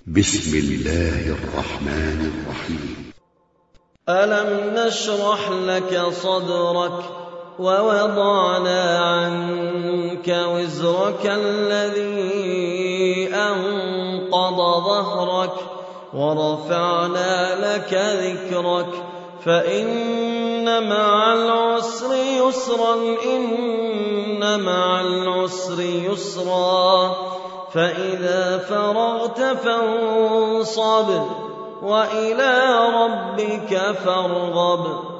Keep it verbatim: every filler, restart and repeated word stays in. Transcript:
بسم الله الرحمن الرحيم. ألم نشرح لك صدرك ووضعنا عنك وزرك الذي أنقض ظهرك ورفعنا لك ذكرك فإن مع العسر يسرا إن مع العسر يسرا فإذا فرغت فانصب وإلى ربك فارغب.